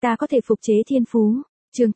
ta có thể phục chế thiên phú. Chương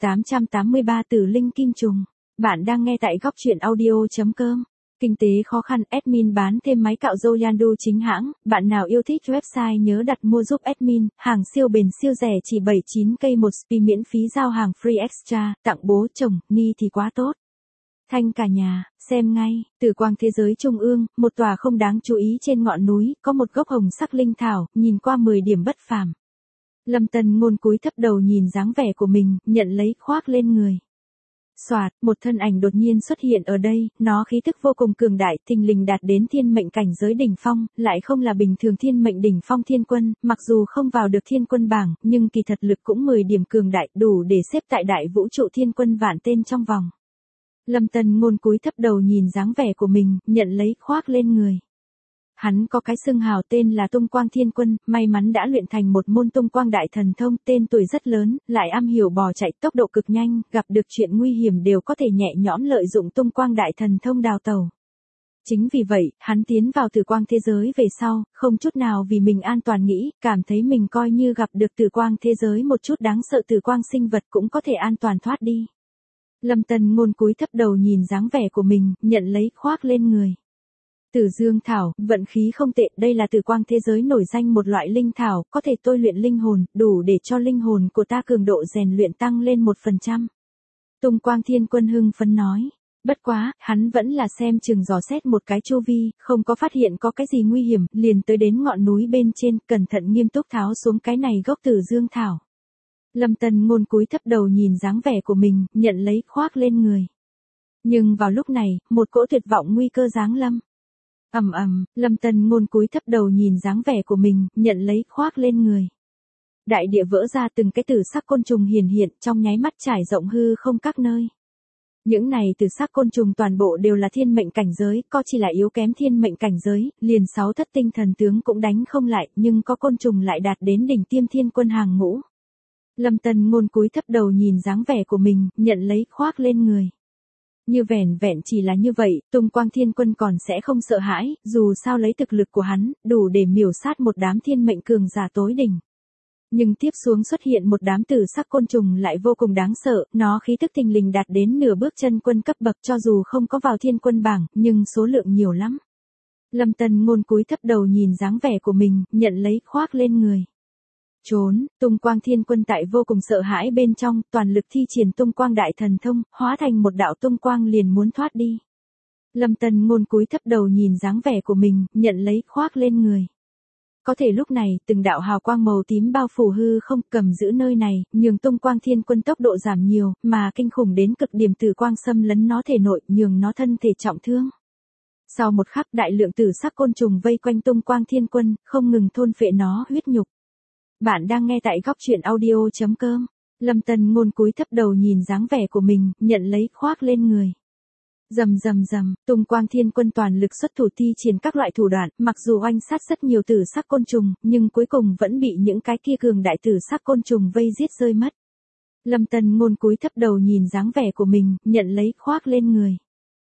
883 Tử linh kim trùng. Bạn đang nghe tại góc truyện audio.com. Kinh tế khó khăn, admin bán thêm máy cạo râu Yandu chính hãng. Bạn nào yêu thích website nhớ đặt mua giúp admin. Hàng siêu bền siêu rẻ chỉ 79k một spi, miễn phí giao hàng free extra. Tặng bố chồng, ni thì quá tốt. Thanh cả nhà, xem ngay. Tử quang thế giới trung ương, một tòa không đáng chú ý trên ngọn núi, có một gốc hồng sắc linh thảo, nhìn qua 10 điểm bất phàm. Lâm Tân Ngôn cúi thấp đầu nhìn dáng vẻ của mình, nhận lấy khoác lên người. Soạt, một thân ảnh đột nhiên xuất hiện ở đây, nó khí thức vô cùng cường đại, thình lình đạt đến thiên mệnh cảnh giới đỉnh phong, lại không là bình thường thiên mệnh đỉnh phong thiên quân, mặc dù không vào được thiên quân bảng, nhưng kỳ thật lực cũng 10 điểm cường đại, đủ để xếp tại đại vũ trụ thiên quân vạn tên trong vòng. Lâm Tân Ngôn cúi thấp đầu nhìn dáng vẻ của mình, nhận lấy khoác lên người. Hắn có cái xưng hào tên là Tung Quang Thiên Quân, may mắn đã luyện thành một môn Tung Quang Đại Thần Thông, tên tuổi rất lớn, lại am hiểu bò chạy tốc độ cực nhanh, gặp được chuyện nguy hiểm đều có thể nhẹ nhõm lợi dụng Tung Quang Đại Thần Thông đào tẩu. Chính vì vậy, hắn tiến vào Tử Quang thế giới về sau, không chút nào vì mình an toàn nghĩ, cảm thấy mình coi như gặp được Tử Quang thế giới một chút đáng sợ Tử Quang sinh vật cũng có thể an toàn thoát đi. Lâm Tân Ngôn cúi thấp đầu nhìn dáng vẻ của mình, nhận lấy khoác lên người. Tử Dương Thảo, vận khí không tệ, đây là Tử Quang thế giới nổi danh một loại linh thảo, có thể tôi luyện linh hồn, đủ để cho linh hồn của ta cường độ rèn luyện tăng lên 1%. Tung Quang Thiên Quân hưng phấn nói. Bất quá, hắn vẫn là xem chừng dò xét một cái chu vi, không có phát hiện có cái gì nguy hiểm, liền tới đến ngọn núi bên trên, cẩn thận nghiêm túc tháo xuống cái này gốc Tử Dương Thảo. Lâm Tân Ngôn cúi thấp đầu nhìn dáng vẻ của mình, nhận lấy khoác lên người. Nhưng vào lúc này, một cỗ tuyệt vọng nguy cơ giáng lâm. Ầm ầm, Lâm Tân Ngôn cúi thấp đầu nhìn dáng vẻ của mình, nhận lấy khoác lên người. Đại địa vỡ ra, từng cái tử sắc côn trùng hiển hiện, trong nháy mắt trải rộng hư không các nơi. Những này tử sắc côn trùng toàn bộ đều là thiên mệnh cảnh giới, có chỉ là yếu kém thiên mệnh cảnh giới, liền 6 thất tinh thần tướng cũng đánh không lại, nhưng có côn trùng lại đạt đến đỉnh tiêm thiên quân hàng ngũ. Lâm Tân Ngôn cúi thấp đầu nhìn dáng vẻ của mình, nhận lấy khoác lên người. Như vẻn vẹn chỉ là như vậy, Tung Quang Thiên Quân còn sẽ không sợ hãi, dù sao lấy thực lực của hắn, đủ để miểu sát một đám thiên mệnh cường giả tối đỉnh. Nhưng tiếp xuống xuất hiện một đám tử sắc côn trùng lại vô cùng đáng sợ, nó khí tức thình lình đạt đến nửa bước chân quân cấp bậc, cho dù không có vào thiên quân bảng, nhưng số lượng nhiều lắm. Lâm Tân Ngôn cúi thấp đầu nhìn dáng vẻ của mình, nhận lấy khoác lên người. Trốn, Tung Quang Thiên Quân tại vô cùng sợ hãi bên trong, toàn lực thi triển Tung Quang Đại Thần Thông, hóa thành một đạo tung quang liền muốn thoát đi. Lâm Tân Ngôn cúi thấp đầu nhìn dáng vẻ của mình, nhận lấy khoác lên người. Có thể lúc này, từng đạo hào quang màu tím bao phủ hư không, cầm giữ nơi này, nhường Tung Quang Thiên Quân tốc độ giảm nhiều, mà kinh khủng đến cực điểm tử quang xâm lấn nó thể nội, nhường nó thân thể trọng thương. Sau một khắc, đại lượng tử sắc côn trùng vây quanh Tung Quang Thiên Quân, không ngừng thôn phệ nó huyết nhục. Bạn đang nghe tại góc truyện audio.com. Lâm Tân Ngôn cúi thấp đầu nhìn dáng vẻ của mình, nhận lấy khoác lên người. Rầm rầm rầm, Tung Quang Thiên Quân toàn lực xuất thủ thi triển các loại thủ đoạn, mặc dù oanh sát rất nhiều tử sắc côn trùng, nhưng cuối cùng vẫn bị những cái kia cường đại tử sắc côn trùng vây giết rơi mất. Lâm Tân Ngôn cúi thấp đầu nhìn dáng vẻ của mình, nhận lấy khoác lên người.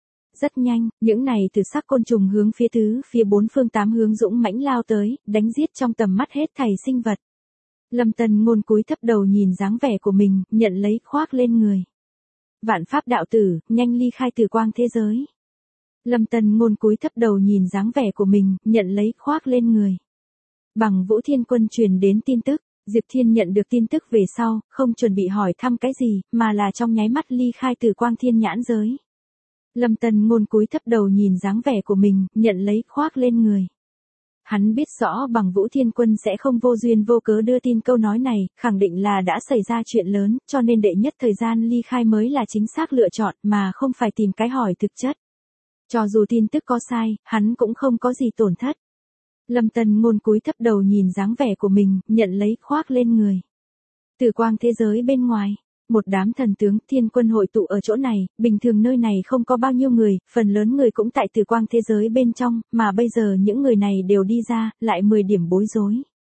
Rất nhanh, những này từ sắc côn trùng hướng phía 4 phương 8 hướng dũng mãnh lao tới, đánh giết trong tầm mắt hết thảy sinh vật. Lâm Tân Ngôn cúi thấp đầu nhìn dáng vẻ của mình, nhận lấy khoác lên người. Vạn pháp đạo tử, nhanh ly khai Tử Quang thế giới. Lâm Tân Ngôn cúi thấp đầu nhìn dáng vẻ của mình, nhận lấy khoác lên người. Bằng Vũ Thiên Quân truyền đến tin tức, Diệp Thiên nhận được tin tức về sau, không chuẩn bị hỏi thăm cái gì, mà là trong nháy mắt ly khai Tử Quang thiên nhãn giới. Lâm Tân Ngôn cúi thấp đầu nhìn dáng vẻ của mình, nhận lấy khoác lên người. Hắn biết rõ Bằng Vũ Thiên Quân sẽ không vô duyên vô cớ đưa tin câu nói này, khẳng định là đã xảy ra chuyện lớn, cho nên đệ nhất thời gian ly khai mới là chính xác lựa chọn, mà không phải tìm cái hỏi thực chất. Cho dù tin tức có sai, hắn cũng không có gì tổn thất. Lâm Tân Ngôn cúi thấp đầu nhìn dáng vẻ của mình, nhận lấy khoác lên người. Tử Quang thế giới bên ngoài. Một đám thần tướng thiên quân hội tụ ở chỗ này, bình thường nơi này không có bao nhiêu người, phần lớn người cũng tại Tử Quang thế giới bên trong, mà bây giờ những người này đều đi ra, lại 10 điểm bối rối.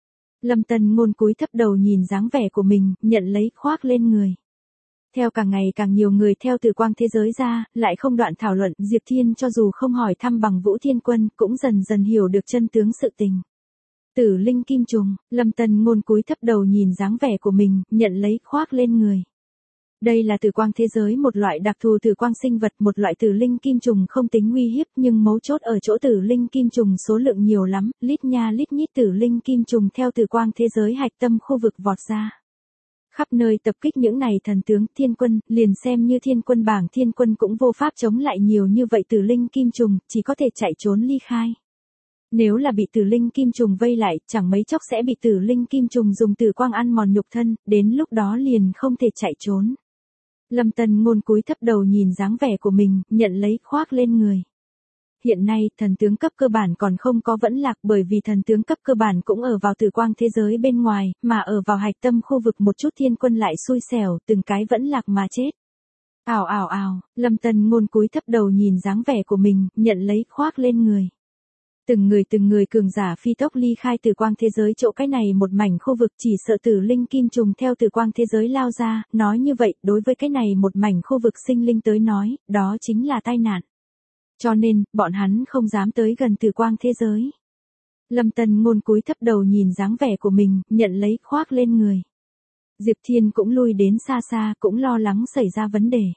Lâm Tân Ngôn cúi thấp đầu nhìn dáng vẻ của mình, nhận lấy khoác lên người. Theo càng ngày càng nhiều người theo Tử Quang thế giới ra, lại không đoạn thảo luận, Diệp Thiên cho dù không hỏi thăm Bằng Vũ Thiên Quân, cũng dần dần hiểu được chân tướng sự tình. Tử linh kim trùng, Lâm Tân Ngôn cúi thấp đầu nhìn dáng vẻ của mình, nhận lấy khoác lên người. Đây là tử quang thế giới, một loại đặc thù tử quang sinh vật, một loại tử linh kim trùng không tính nguy hiếp, nhưng mấu chốt ở chỗ tử linh kim trùng số lượng nhiều lắm, lít nha lít nhít tử linh kim trùng theo tử quang thế giới hạch tâm khu vực vọt ra. Khắp nơi tập kích những này thần tướng thiên quân, liền xem như thiên quân bảng thiên quân cũng vô pháp chống lại nhiều như vậy tử linh kim trùng, chỉ có thể chạy trốn ly khai. Nếu là bị tử linh kim trùng vây lại, chẳng mấy chốc sẽ bị tử linh kim trùng dùng tử quang ăn mòn nhục thân, đến lúc đó liền không thể chạy trốn. Lâm Tân Ngôn cúi thấp đầu nhìn dáng vẻ của mình, nhận lấy khoác lên người. Hiện nay, thần tướng cấp cơ bản còn không có vẫn lạc, bởi vì thần tướng cấp cơ bản cũng ở vào tử quang thế giới bên ngoài, mà ở vào hạch tâm khu vực một chút thiên quân lại xui xẻo, từng cái vẫn lạc mà chết. Ào ào ào, Lâm Tân Ngôn cúi thấp đầu nhìn dáng vẻ của mình, nhận lấy khoác lên người. Từng người cường giả phi tốc ly khai tử quang thế giới, chỗ cái này một mảnh khu vực chỉ sợ tử linh kim trùng theo tử quang thế giới lao ra, nói như vậy, đối với cái này một mảnh khu vực sinh linh tới nói, đó chính là tai nạn. Cho nên, bọn hắn không dám tới gần tử quang thế giới. Lâm Tân Ngôn cúi thấp đầu nhìn dáng vẻ của mình, nhận lấy khoác lên người. Diệp Thiên cũng lui đến xa xa, cũng lo lắng xảy ra vấn đề.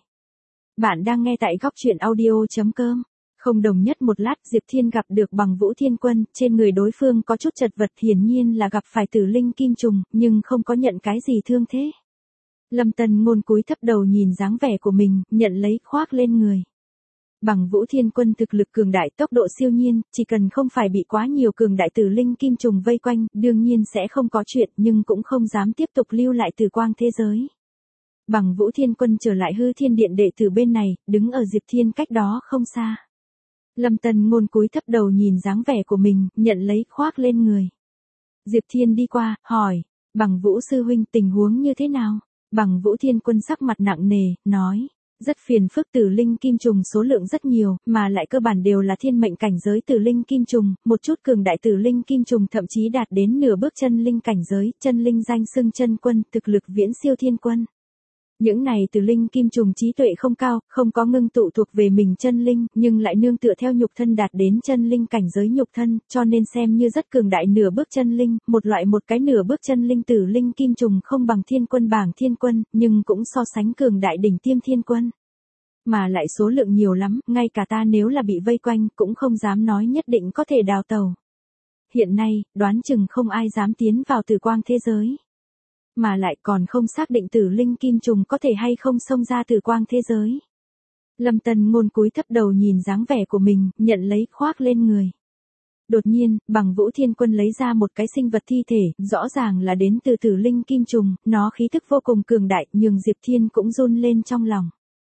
Bạn đang nghe tại góc truyện audio.com. Không đồng nhất một lát, Diệp Thiên gặp được Bằng Vũ Thiên Quân, trên người đối phương có chút chật vật, hiển nhiên là gặp phải tử linh kim trùng, nhưng không có nhận cái gì thương thế. Lâm Tân Ngôn cúi thấp đầu nhìn dáng vẻ của mình, nhận lấy khoác lên người. Bằng Vũ Thiên Quân thực lực cường đại, tốc độ siêu nhiên, chỉ cần không phải bị quá nhiều cường đại tử linh kim trùng vây quanh, đương nhiên sẽ không có chuyện, nhưng cũng không dám tiếp tục lưu lại tử quang thế giới. Bằng Vũ Thiên Quân trở lại Hư Thiên Điện đệ tử bên này, đứng ở Diệp Thiên cách đó không xa. Lâm Tân Ngôn cúi thấp đầu nhìn dáng vẻ của mình, nhận lấy khoác lên người. Diệp Thiên đi qua, hỏi, Bằng Vũ sư huynh tình huống như thế nào? Bằng Vũ Thiên Quân sắc mặt nặng nề, nói, rất phiền phức, tử linh kim trùng số lượng rất nhiều, mà lại cơ bản đều là thiên mệnh cảnh giới tử linh kim trùng, một chút cường đại tử linh kim trùng thậm chí đạt đến nửa bước chân linh cảnh giới, chân linh danh xưng chân quân, thực lực viễn siêu thiên quân. Những này tử linh kim trùng trí tuệ không cao, không có ngưng tụ thuộc về mình chân linh, nhưng lại nương tựa theo nhục thân đạt đến chân linh cảnh giới nhục thân, cho nên xem như rất cường đại nửa bước chân linh, một cái nửa bước chân linh tử linh kim trùng không bằng thiên quân bảng thiên quân, nhưng cũng so sánh cường đại đỉnh tiêm thiên quân. Mà lại số lượng nhiều lắm, ngay cả ta nếu là bị vây quanh, cũng không dám nói nhất định có thể đào tẩu. Hiện nay, đoán chừng không ai dám tiến vào tử quang thế giới. Mà lại còn không xác định tử linh kim trùng có thể hay không xông ra tử quang thế giới. Lâm Tân Ngôn cúi thấp đầu nhìn dáng vẻ của mình, nhận lấy khoác lên người. Đột nhiên, Bằng Vũ Thiên Quân lấy ra một cái sinh vật thi thể, rõ ràng là đến từ tử linh kim trùng, nó khí thức vô cùng cường đại, nhường Diệp Thiên cũng run lên trong lòng.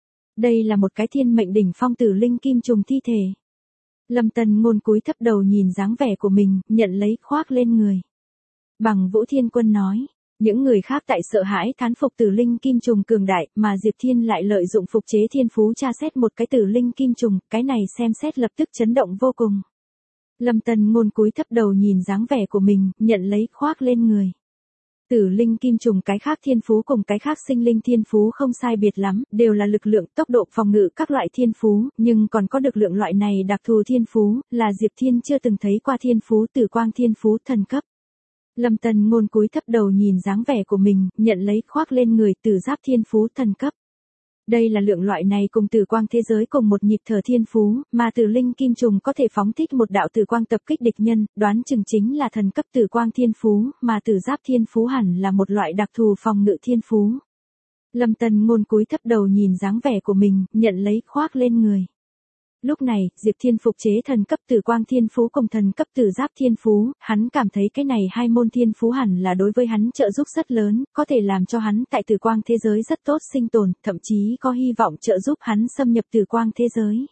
Đây là một cái thiên mệnh đỉnh phong tử linh kim trùng thi thể. Lâm Tân Ngôn cúi thấp đầu nhìn dáng vẻ của mình, nhận lấy khoác lên người. Bằng Vũ Thiên Quân nói. Những người khác tại sợ hãi thán phục tử linh kim trùng cường đại, mà Diệp Thiên lại lợi dụng phục chế thiên phú tra xét một cái tử linh kim trùng, cái này xem xét lập tức chấn động vô cùng. Lâm Tân Ngôn cúi thấp đầu nhìn dáng vẻ của mình, nhận lấy khoác lên người. Tử linh kim trùng cái khác thiên phú cùng cái khác sinh linh thiên phú không sai biệt lắm, đều là lực lượng, tốc độ, phòng ngự các loại thiên phú, nhưng còn có lực lượng loại này đặc thù thiên phú, là Diệp Thiên chưa từng thấy qua thiên phú, tử quang thiên phú thần cấp. Lâm Tân Ngôn cúi thấp đầu nhìn dáng vẻ của mình, nhận lấy khoác lên người tử giáp thiên phú thần cấp. Đây là lượng loại này cùng tử quang thế giới cùng một nhịp thở thiên phú, mà tử linh kim trùng có thể phóng thích một đạo tử quang tập kích địch nhân, đoán chừng chính là thần cấp tử quang thiên phú, mà tử giáp thiên phú hẳn là một loại đặc thù phòng ngự thiên phú. Lâm Tân Ngôn cúi thấp đầu nhìn dáng vẻ của mình, nhận lấy khoác lên người. Lúc này, Diệp Thiên phục chế thần cấp tử quang thiên phú cùng thần cấp tử giáp thiên phú, hắn cảm thấy cái này hai môn thiên phú hẳn là đối với hắn trợ giúp rất lớn, có thể làm cho hắn tại tử quang thế giới rất tốt sinh tồn, thậm chí có hy vọng trợ giúp hắn xâm nhập tử quang thế giới.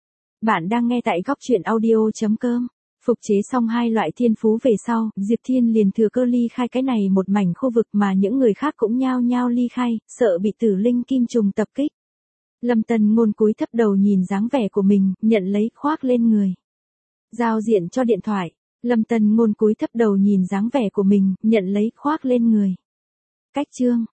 Bạn đang nghe tại góc truyện audio.com. Phục chế xong hai loại thiên phú về sau, Diệp Thiên liền thừa cơ ly khai cái này một mảnh khu vực mà những người khác cũng nhao nhao ly khai, sợ bị tử linh kim trùng tập kích. Lâm Tân Ngôn cúi thấp đầu nhìn dáng vẻ của mình, nhận lấy khoác lên người. Giao diện cho điện thoại. Lâm Tân Ngôn cúi thấp đầu nhìn dáng vẻ của mình, nhận lấy khoác lên người. Cách chương.